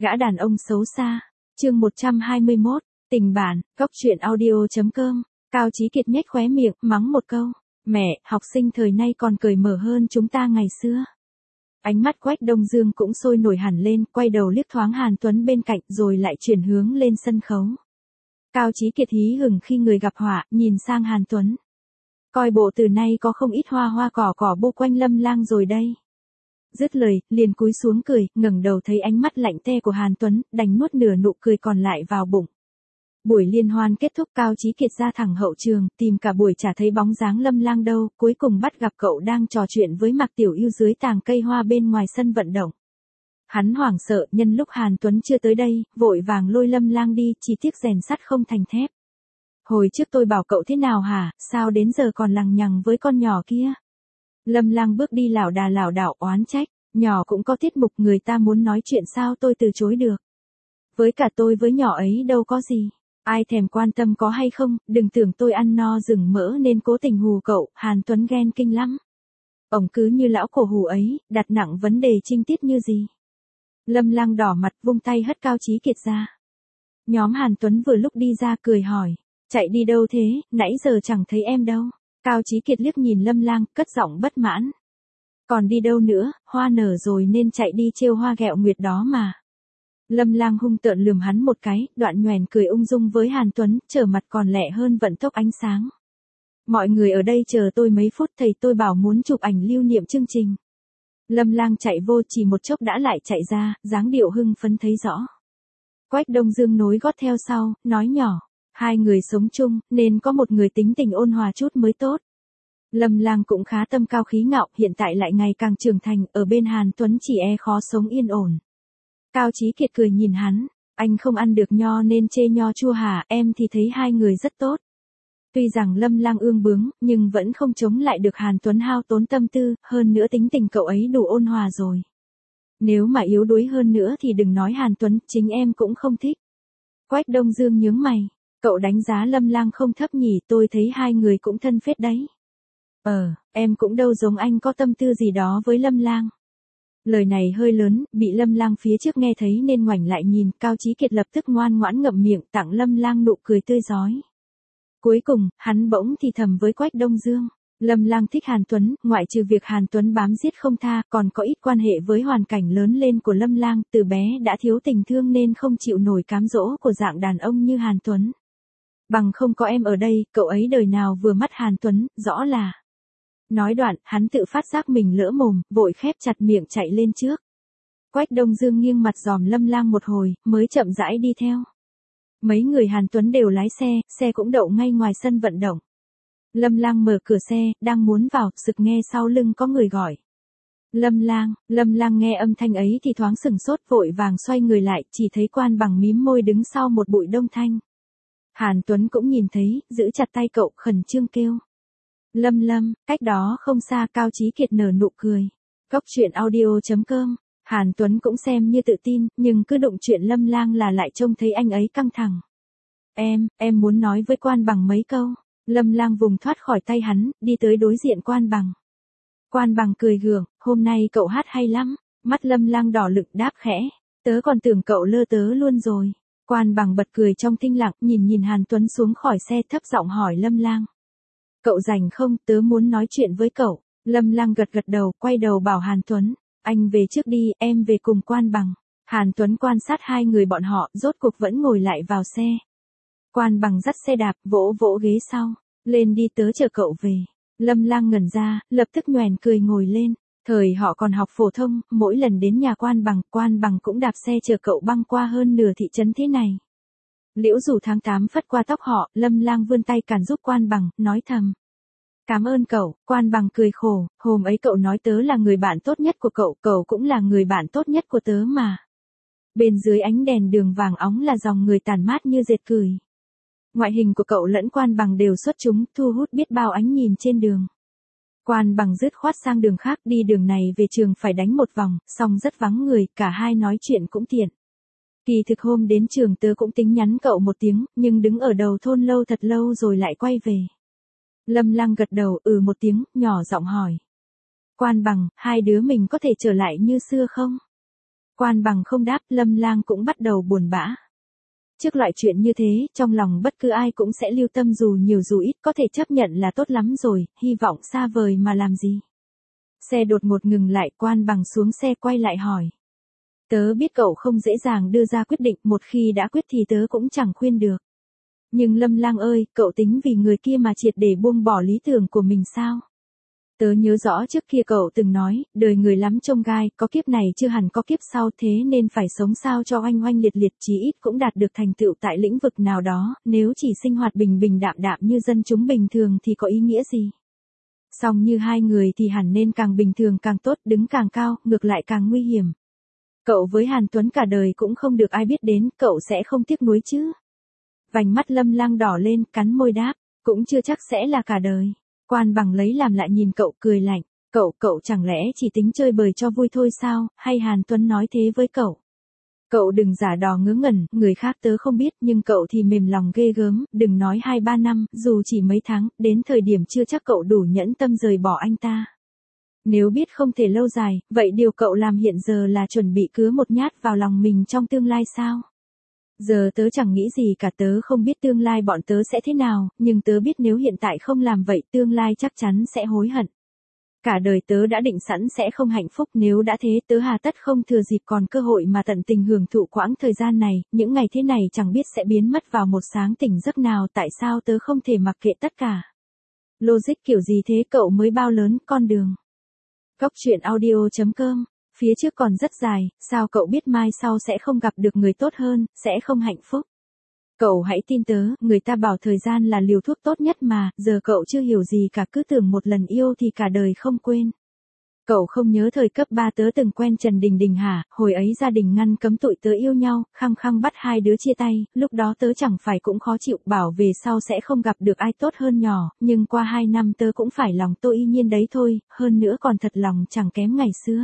Gã đàn ông xấu xa. Chương 121, tình bản, góc truyện audio.com. Cao Chí Kiệt nhếch khóe miệng, mắng một câu. Mẹ, học sinh thời nay còn cởi mở hơn chúng ta ngày xưa. Ánh mắt Quách Đông Dương cũng sôi nổi hẳn lên, quay đầu liếc thoáng Hàn Tuấn bên cạnh rồi lại chuyển hướng lên sân khấu. Cao Chí Kiệt hí hửng khi người gặp họa, nhìn sang Hàn Tuấn. Coi bộ từ nay có không ít hoa cỏ bô quanh Lâm Lang rồi đây. Dứt lời, liền cúi xuống cười, ngẩng đầu thấy ánh mắt lạnh te của Hàn Tuấn, đành nuốt nửa nụ cười còn lại vào bụng. Buổi liên hoan kết thúc, Cao Chí Kiệt ra thẳng hậu trường, tìm cả buổi chả thấy bóng dáng Lâm Lang đâu, cuối cùng bắt gặp cậu đang trò chuyện với Mạc Tiểu Ưu dưới tàng cây hoa bên ngoài sân vận động. Hắn hoảng sợ, nhân lúc Hàn Tuấn chưa tới đây, vội vàng lôi Lâm Lang đi, chỉ tiếc rèn sắt không thành thép. Hồi trước tôi bảo cậu thế nào hả, sao đến giờ còn lằng nhằng với con nhỏ kia? Lâm Lang bước đi lảo đảo oán trách, nhỏ cũng có tiết mục, người ta muốn nói chuyện sao tôi từ chối được. Với cả tôi với nhỏ ấy đâu có gì, ai thèm quan tâm có hay không, đừng tưởng tôi ăn no rừng mỡ nên cố tình hù cậu. Hàn Tuấn ghen kinh lắm. Ông cứ như lão cổ hù ấy, đặt nặng vấn đề trinh tiết như gì. Lâm Lang đỏ mặt vung tay hất Cao Chí Kiệt ra. Nhóm Hàn Tuấn vừa lúc đi ra cười hỏi, chạy đi đâu thế, nãy giờ chẳng thấy em đâu. Cao Chí Kiệt liếc nhìn Lâm Lang, cất giọng bất mãn. Còn đi đâu nữa, hoa nở rồi nên chạy đi trêu hoa ghẹo nguyệt đó mà. Lâm Lang hung tợn lườm hắn một cái, đoạn nhoẻn cười ung dung với Hàn Tuấn, trở mặt còn lẹ hơn vận tốc ánh sáng. Mọi người ở đây chờ tôi mấy phút, thầy tôi bảo muốn chụp ảnh lưu niệm chương trình. Lâm Lang chạy vô, chỉ một chốc đã lại chạy ra, dáng điệu hưng phấn thấy rõ. Quách Đông Dương nối gót theo sau, nói nhỏ. Hai người sống chung, nên có một người tính tình ôn hòa chút mới tốt. Lâm Lang cũng khá tâm cao khí ngạo, hiện tại lại ngày càng trưởng thành, ở bên Hàn Tuấn chỉ khó sống yên ổn. Cao Chí Kiệt cười nhìn hắn, anh không ăn được nho nên chê nho chua hả, em thì thấy hai người rất tốt. Tuy rằng Lâm Lang ương bướng, nhưng vẫn không chống lại được Hàn Tuấn hao tốn tâm tư, hơn nữa tính tình cậu ấy đủ ôn hòa rồi. Nếu mà yếu đuối hơn nữa thì đừng nói Hàn Tuấn, chính em cũng không thích. Quách Đông Dương nhướng mày. Cậu đánh giá Lâm Lang không thấp nhỉ, tôi thấy hai người cũng thân phết đấy. Em cũng đâu giống anh có tâm tư gì đó với Lâm Lang. Lời này hơi lớn, bị Lâm Lang phía trước nghe thấy nên ngoảnh lại nhìn, Cao Chí Kiệt lập tức ngoan ngoãn ngậm miệng tặng Lâm Lang nụ cười tươi rói. Cuối cùng, hắn bỗng thì thầm với Quách Đông Dương. Lâm Lang thích Hàn Tuấn, ngoại trừ việc Hàn Tuấn bám giết không tha, còn có ít quan hệ với hoàn cảnh lớn lên của Lâm Lang, từ bé đã thiếu tình thương nên không chịu nổi cám dỗ của dạng đàn ông như Hàn Tuấn. Bằng không có em ở đây, cậu ấy đời nào vừa mắt Hàn Tuấn, rõ là. Nói đoạn, hắn tự phát giác mình lỡ mồm, vội khép chặt miệng chạy lên trước. Quách Đông Dương nghiêng mặt dòm Lâm Lang một hồi, mới chậm rãi đi theo. Mấy người Hàn Tuấn đều lái xe, xe cũng đậu ngay ngoài sân vận động. Lâm Lang mở cửa xe, đang muốn vào, sực nghe sau lưng có người gọi. Lâm Lang nghe âm thanh ấy thì thoáng sửng sốt, vội vàng xoay người lại, chỉ thấy Quan Bằng mím môi đứng sau một bụi đông thanh. Hàn Tuấn cũng nhìn thấy, giữ chặt tay cậu, khẩn trương kêu. Lâm, cách đó không xa. Cao Chí Kiệt nở nụ cười. Góc truyện audio.com. Hàn Tuấn cũng xem như tự tin, nhưng cứ đụng chuyện Lâm Lang là lại trông thấy anh ấy căng thẳng. Em muốn nói với Quan Bằng mấy câu. Lâm Lang vùng thoát khỏi tay hắn, đi tới đối diện Quan Bằng. Quan Bằng cười gượng, hôm nay cậu hát hay lắm. Mắt Lâm Lang đỏ lực đáp khẽ. Tớ còn tưởng cậu lơ tớ luôn rồi. Quan Bằng bật cười trong thinh lặng, nhìn Hàn Tuấn xuống khỏi xe, thấp giọng hỏi Lâm Lang. Cậu rảnh không, tớ muốn nói chuyện với cậu. Lâm Lang gật đầu, quay đầu bảo Hàn Tuấn. Anh về trước đi, em về cùng Quan Bằng. Hàn Tuấn quan sát hai người bọn họ, rốt cuộc vẫn ngồi lại vào xe. Quan Bằng dắt xe đạp, vỗ ghế sau. Lên đi, tớ chờ cậu về. Lâm Lang ngẩn ra, lập tức nhoẻn cười ngồi lên. Thời họ còn học phổ thông, mỗi lần đến nhà Quan Bằng cũng đạp xe chờ cậu băng qua hơn nửa thị trấn thế này. Liễu Rủ tháng 8 phất qua tóc họ, Lâm Lang vươn tay cản giúp Quan Bằng, nói thầm. Cảm ơn cậu. Quan Bằng cười khổ, hôm ấy cậu nói tớ là người bạn tốt nhất của cậu cũng là người bạn tốt nhất của tớ mà. Bên dưới ánh đèn đường vàng óng là dòng người tản mát như dệt cười. Ngoại hình của cậu lẫn Quan Bằng đều xuất chúng, thu hút biết bao ánh nhìn trên đường. Quan Bằng dứt khoát sang đường khác, đi đường này về trường phải đánh một vòng, song rất vắng người, cả hai nói chuyện cũng tiện. Kỳ thực hôm đến trường tớ cũng tính nhắn cậu một tiếng, nhưng đứng ở đầu thôn lâu thật lâu rồi lại quay về. Lâm Lang gật đầu, một tiếng, nhỏ giọng hỏi. Quan Bằng, hai đứa mình có thể trở lại như xưa không? Quan Bằng không đáp, Lâm Lang cũng bắt đầu buồn bã. Trước loại chuyện như thế, trong lòng bất cứ ai cũng sẽ lưu tâm dù nhiều dù ít, có thể chấp nhận là tốt lắm rồi, hy vọng xa vời mà làm gì. Xe đột ngột ngừng lại, Quan Bằng xuống xe quay lại hỏi. Tớ biết cậu không dễ dàng đưa ra quyết định, một khi đã quyết thì tớ cũng chẳng khuyên được. Nhưng Lâm Lang ơi, cậu tính vì người kia mà triệt để buông bỏ lý tưởng của mình sao? Tớ nhớ rõ trước kia cậu từng nói, đời người lắm chông gai, có kiếp này chưa hẳn có kiếp sau, thế nên phải sống sao cho oanh oanh liệt liệt, chí ít cũng đạt được thành tựu tại lĩnh vực nào đó, nếu chỉ sinh hoạt bình bình đạm đạm như dân chúng bình thường thì có ý nghĩa gì? Song như hai người thì hẳn nên càng bình thường càng tốt, đứng càng cao, ngược lại càng nguy hiểm. Cậu với Hàn Tuấn cả đời cũng không được ai biết đến, cậu sẽ không tiếc nuối chứ? Vành mắt Lâm Lang đỏ lên, cắn môi đáp, cũng chưa chắc sẽ là cả đời. Quan Bằng lấy làm lại nhìn cậu cười lạnh, cậu chẳng lẽ chỉ tính chơi bời cho vui thôi sao, hay Hàn Tuấn nói thế với cậu? Cậu đừng giả đò ngớ ngẩn, người khác tớ không biết nhưng cậu thì mềm lòng ghê gớm, đừng nói 2-3 năm, dù chỉ mấy tháng, đến thời điểm chưa chắc cậu đủ nhẫn tâm rời bỏ anh ta. Nếu biết không thể lâu dài, vậy điều cậu làm hiện giờ là chuẩn bị cứa một nhát vào lòng mình trong tương lai sao? Giờ tớ chẳng nghĩ gì cả, tớ không biết tương lai bọn tớ sẽ thế nào, nhưng tớ biết nếu hiện tại không làm vậy tương lai chắc chắn sẽ hối hận. Cả đời tớ đã định sẵn sẽ không hạnh phúc, nếu đã thế tớ hà tất không thừa dịp còn cơ hội mà tận tình hưởng thụ quãng thời gian này, những ngày thế này chẳng biết sẽ biến mất vào một sáng tỉnh giấc nào, tại sao tớ không thể mặc kệ tất cả. Logic kiểu gì thế, cậu mới bao lớn, con đường. Góc truyện audio.com. Phía trước còn rất dài, sao cậu biết mai sau sẽ không gặp được người tốt hơn, sẽ không hạnh phúc. Cậu hãy tin tớ, người ta bảo thời gian là liều thuốc tốt nhất mà, giờ cậu chưa hiểu gì cả, cứ tưởng một lần yêu thì cả đời không quên. Cậu không nhớ thời cấp 3 tớ từng quen Trần Đình Đình hả, hồi ấy gia đình ngăn cấm tụi tớ yêu nhau, khăng khăng bắt hai đứa chia tay, lúc đó tớ chẳng phải cũng khó chịu, bảo về sau sẽ không gặp được ai tốt hơn nhỏ, nhưng qua 2 năm tớ cũng phải lòng tôi y nhiên đấy thôi, hơn nữa còn thật lòng chẳng kém ngày xưa.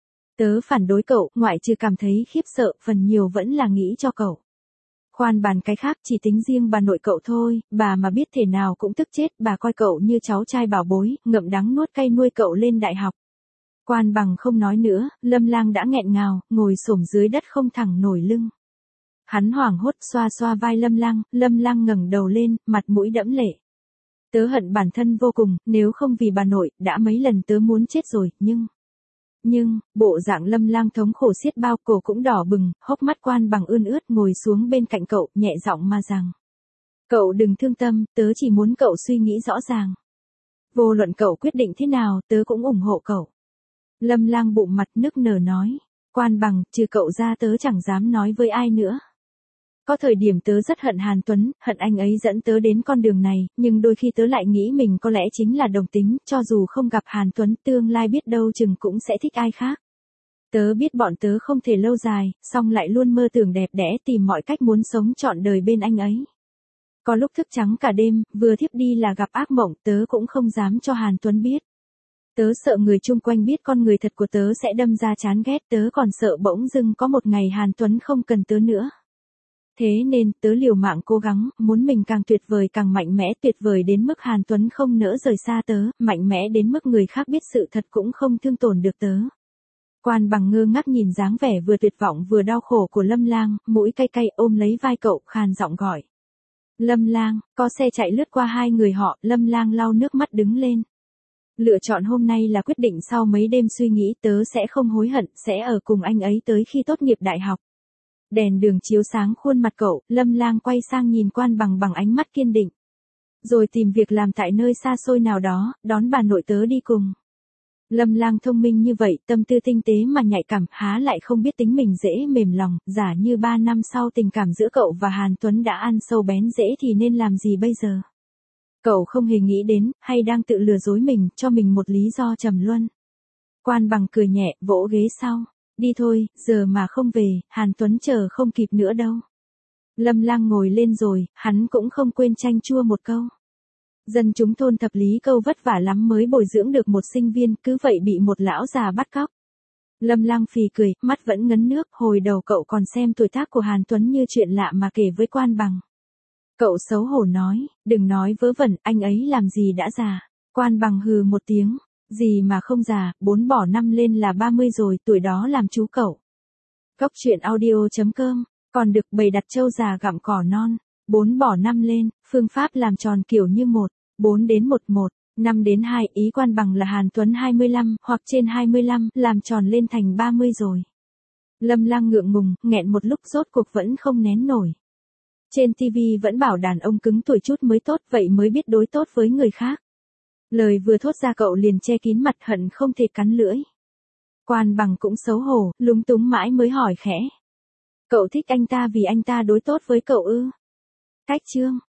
Tớ phản đối cậu, ngoại trừ cảm thấy khiếp sợ, phần nhiều vẫn là nghĩ cho cậu. Khoan bàn cái khác, chỉ tính riêng bà nội cậu thôi, bà mà biết thể nào cũng tức chết, bà coi cậu như cháu trai bảo bối, ngậm đắng nuốt cay nuôi cậu lên đại học. Quan Bằng không nói nữa, Lâm Lang đã nghẹn ngào, ngồi xổm dưới đất không thẳng nổi lưng. Hắn hoảng hốt xoa xoa vai Lâm Lang ngẩng đầu lên, mặt mũi đẫm lệ. Tớ hận bản thân vô cùng, nếu không vì bà nội, đã mấy lần tớ muốn chết rồi, nhưng, bộ dạng Lâm Lang thống khổ xiết bao, cổ cũng đỏ bừng, hốc mắt Quan Bằng ươn ướt, ngồi xuống bên cạnh cậu, nhẹ giọng mà rằng. Cậu đừng thương tâm, tớ chỉ muốn cậu suy nghĩ rõ ràng. Vô luận cậu quyết định thế nào, tớ cũng ủng hộ cậu. Lâm Lang bụng mặt nức nở nói. Quan Bằng, trừ cậu ra tớ chẳng dám nói với ai nữa. Có thời điểm tớ rất hận Hàn Tuấn, hận anh ấy dẫn tớ đến con đường này, nhưng đôi khi tớ lại nghĩ mình có lẽ chính là đồng tính, cho dù không gặp Hàn Tuấn, tương lai biết đâu chừng cũng sẽ thích ai khác. Tớ biết bọn tớ không thể lâu dài, song lại luôn mơ tưởng đẹp đẽ, tìm mọi cách muốn sống trọn đời bên anh ấy. Có lúc thức trắng cả đêm, vừa thiếp đi là gặp ác mộng, tớ cũng không dám cho Hàn Tuấn biết. Tớ sợ người chung quanh biết con người thật của tớ sẽ đâm ra chán ghét, tớ còn sợ bỗng dưng có một ngày Hàn Tuấn không cần tớ nữa. Thế nên, tớ liều mạng cố gắng, muốn mình càng tuyệt vời càng mạnh mẽ, tuyệt vời đến mức Hàn Tuấn không nỡ rời xa tớ, mạnh mẽ đến mức người khác biết sự thật cũng không thương tổn được tớ. Quan Bằng ngơ ngác nhìn dáng vẻ vừa tuyệt vọng vừa đau khổ của Lâm Lang, mũi cay cay ôm lấy vai cậu, khàn giọng gọi. Lâm Lang, có xe chạy lướt qua hai người họ, Lâm Lang lau nước mắt đứng lên. Lựa chọn hôm nay là quyết định sau mấy đêm suy nghĩ, tớ sẽ không hối hận, sẽ ở cùng anh ấy tới khi tốt nghiệp đại học. Đèn đường chiếu sáng khuôn mặt cậu, Lâm Lang quay sang nhìn Quan Bằng bằng ánh mắt kiên định. Rồi tìm việc làm tại nơi xa xôi nào đó, đón bà nội tớ đi cùng. Lâm Lang thông minh như vậy, tâm tư tinh tế mà nhạy cảm, há lại không biết tính mình dễ mềm lòng, giả như 3 năm sau tình cảm giữa cậu và Hàn Tuấn đã ăn sâu bén rễ thì nên làm gì bây giờ? Cậu không hề nghĩ đến, hay đang tự lừa dối mình, cho mình một lý do trầm luân. Quan Bằng cười nhẹ, vỗ ghế sau. Đi thôi, giờ mà không về, Hàn Tuấn chờ không kịp nữa đâu. Lâm Lang ngồi lên rồi, hắn cũng không quên chanh chua một câu. Dân chúng thôn Thập Lý Câu vất vả lắm mới bồi dưỡng được một sinh viên, cứ vậy bị một lão già bắt cóc. Lâm Lang phì cười, mắt vẫn ngấn nước, hồi đầu cậu còn xem tuổi tác của Hàn Tuấn như chuyện lạ mà kể với Quan Bằng. Cậu xấu hổ nói, đừng nói vớ vẩn, anh ấy làm gì đã già. Quan Bằng hừ một tiếng, gì mà không già, 4 bỏ 5 lên là 30 rồi, tuổi đó làm chú cậu. Cốc truyện audio.com, còn được bày đặt trâu già gặm cỏ non, 4 bỏ 5 lên, phương pháp làm tròn kiểu như 1, 4 đến 11, 5 đến 2, ý quan bằng là Hàn Tuấn 25 hoặc trên 25, làm tròn lên thành 30 rồi. Lâm Lang ngượng ngùng, nghẹn một lúc rốt cuộc vẫn không nén nổi. Trên TV vẫn bảo đàn ông cứng tuổi chút mới tốt, vậy mới biết đối tốt với người khác. Lời vừa thốt ra cậu liền che kín mặt hận không thể cắn lưỡi. Quan bằng cũng xấu hổ, lúng túng mãi mới hỏi khẽ. Cậu thích anh ta vì anh ta đối tốt với cậu ư? Cách chương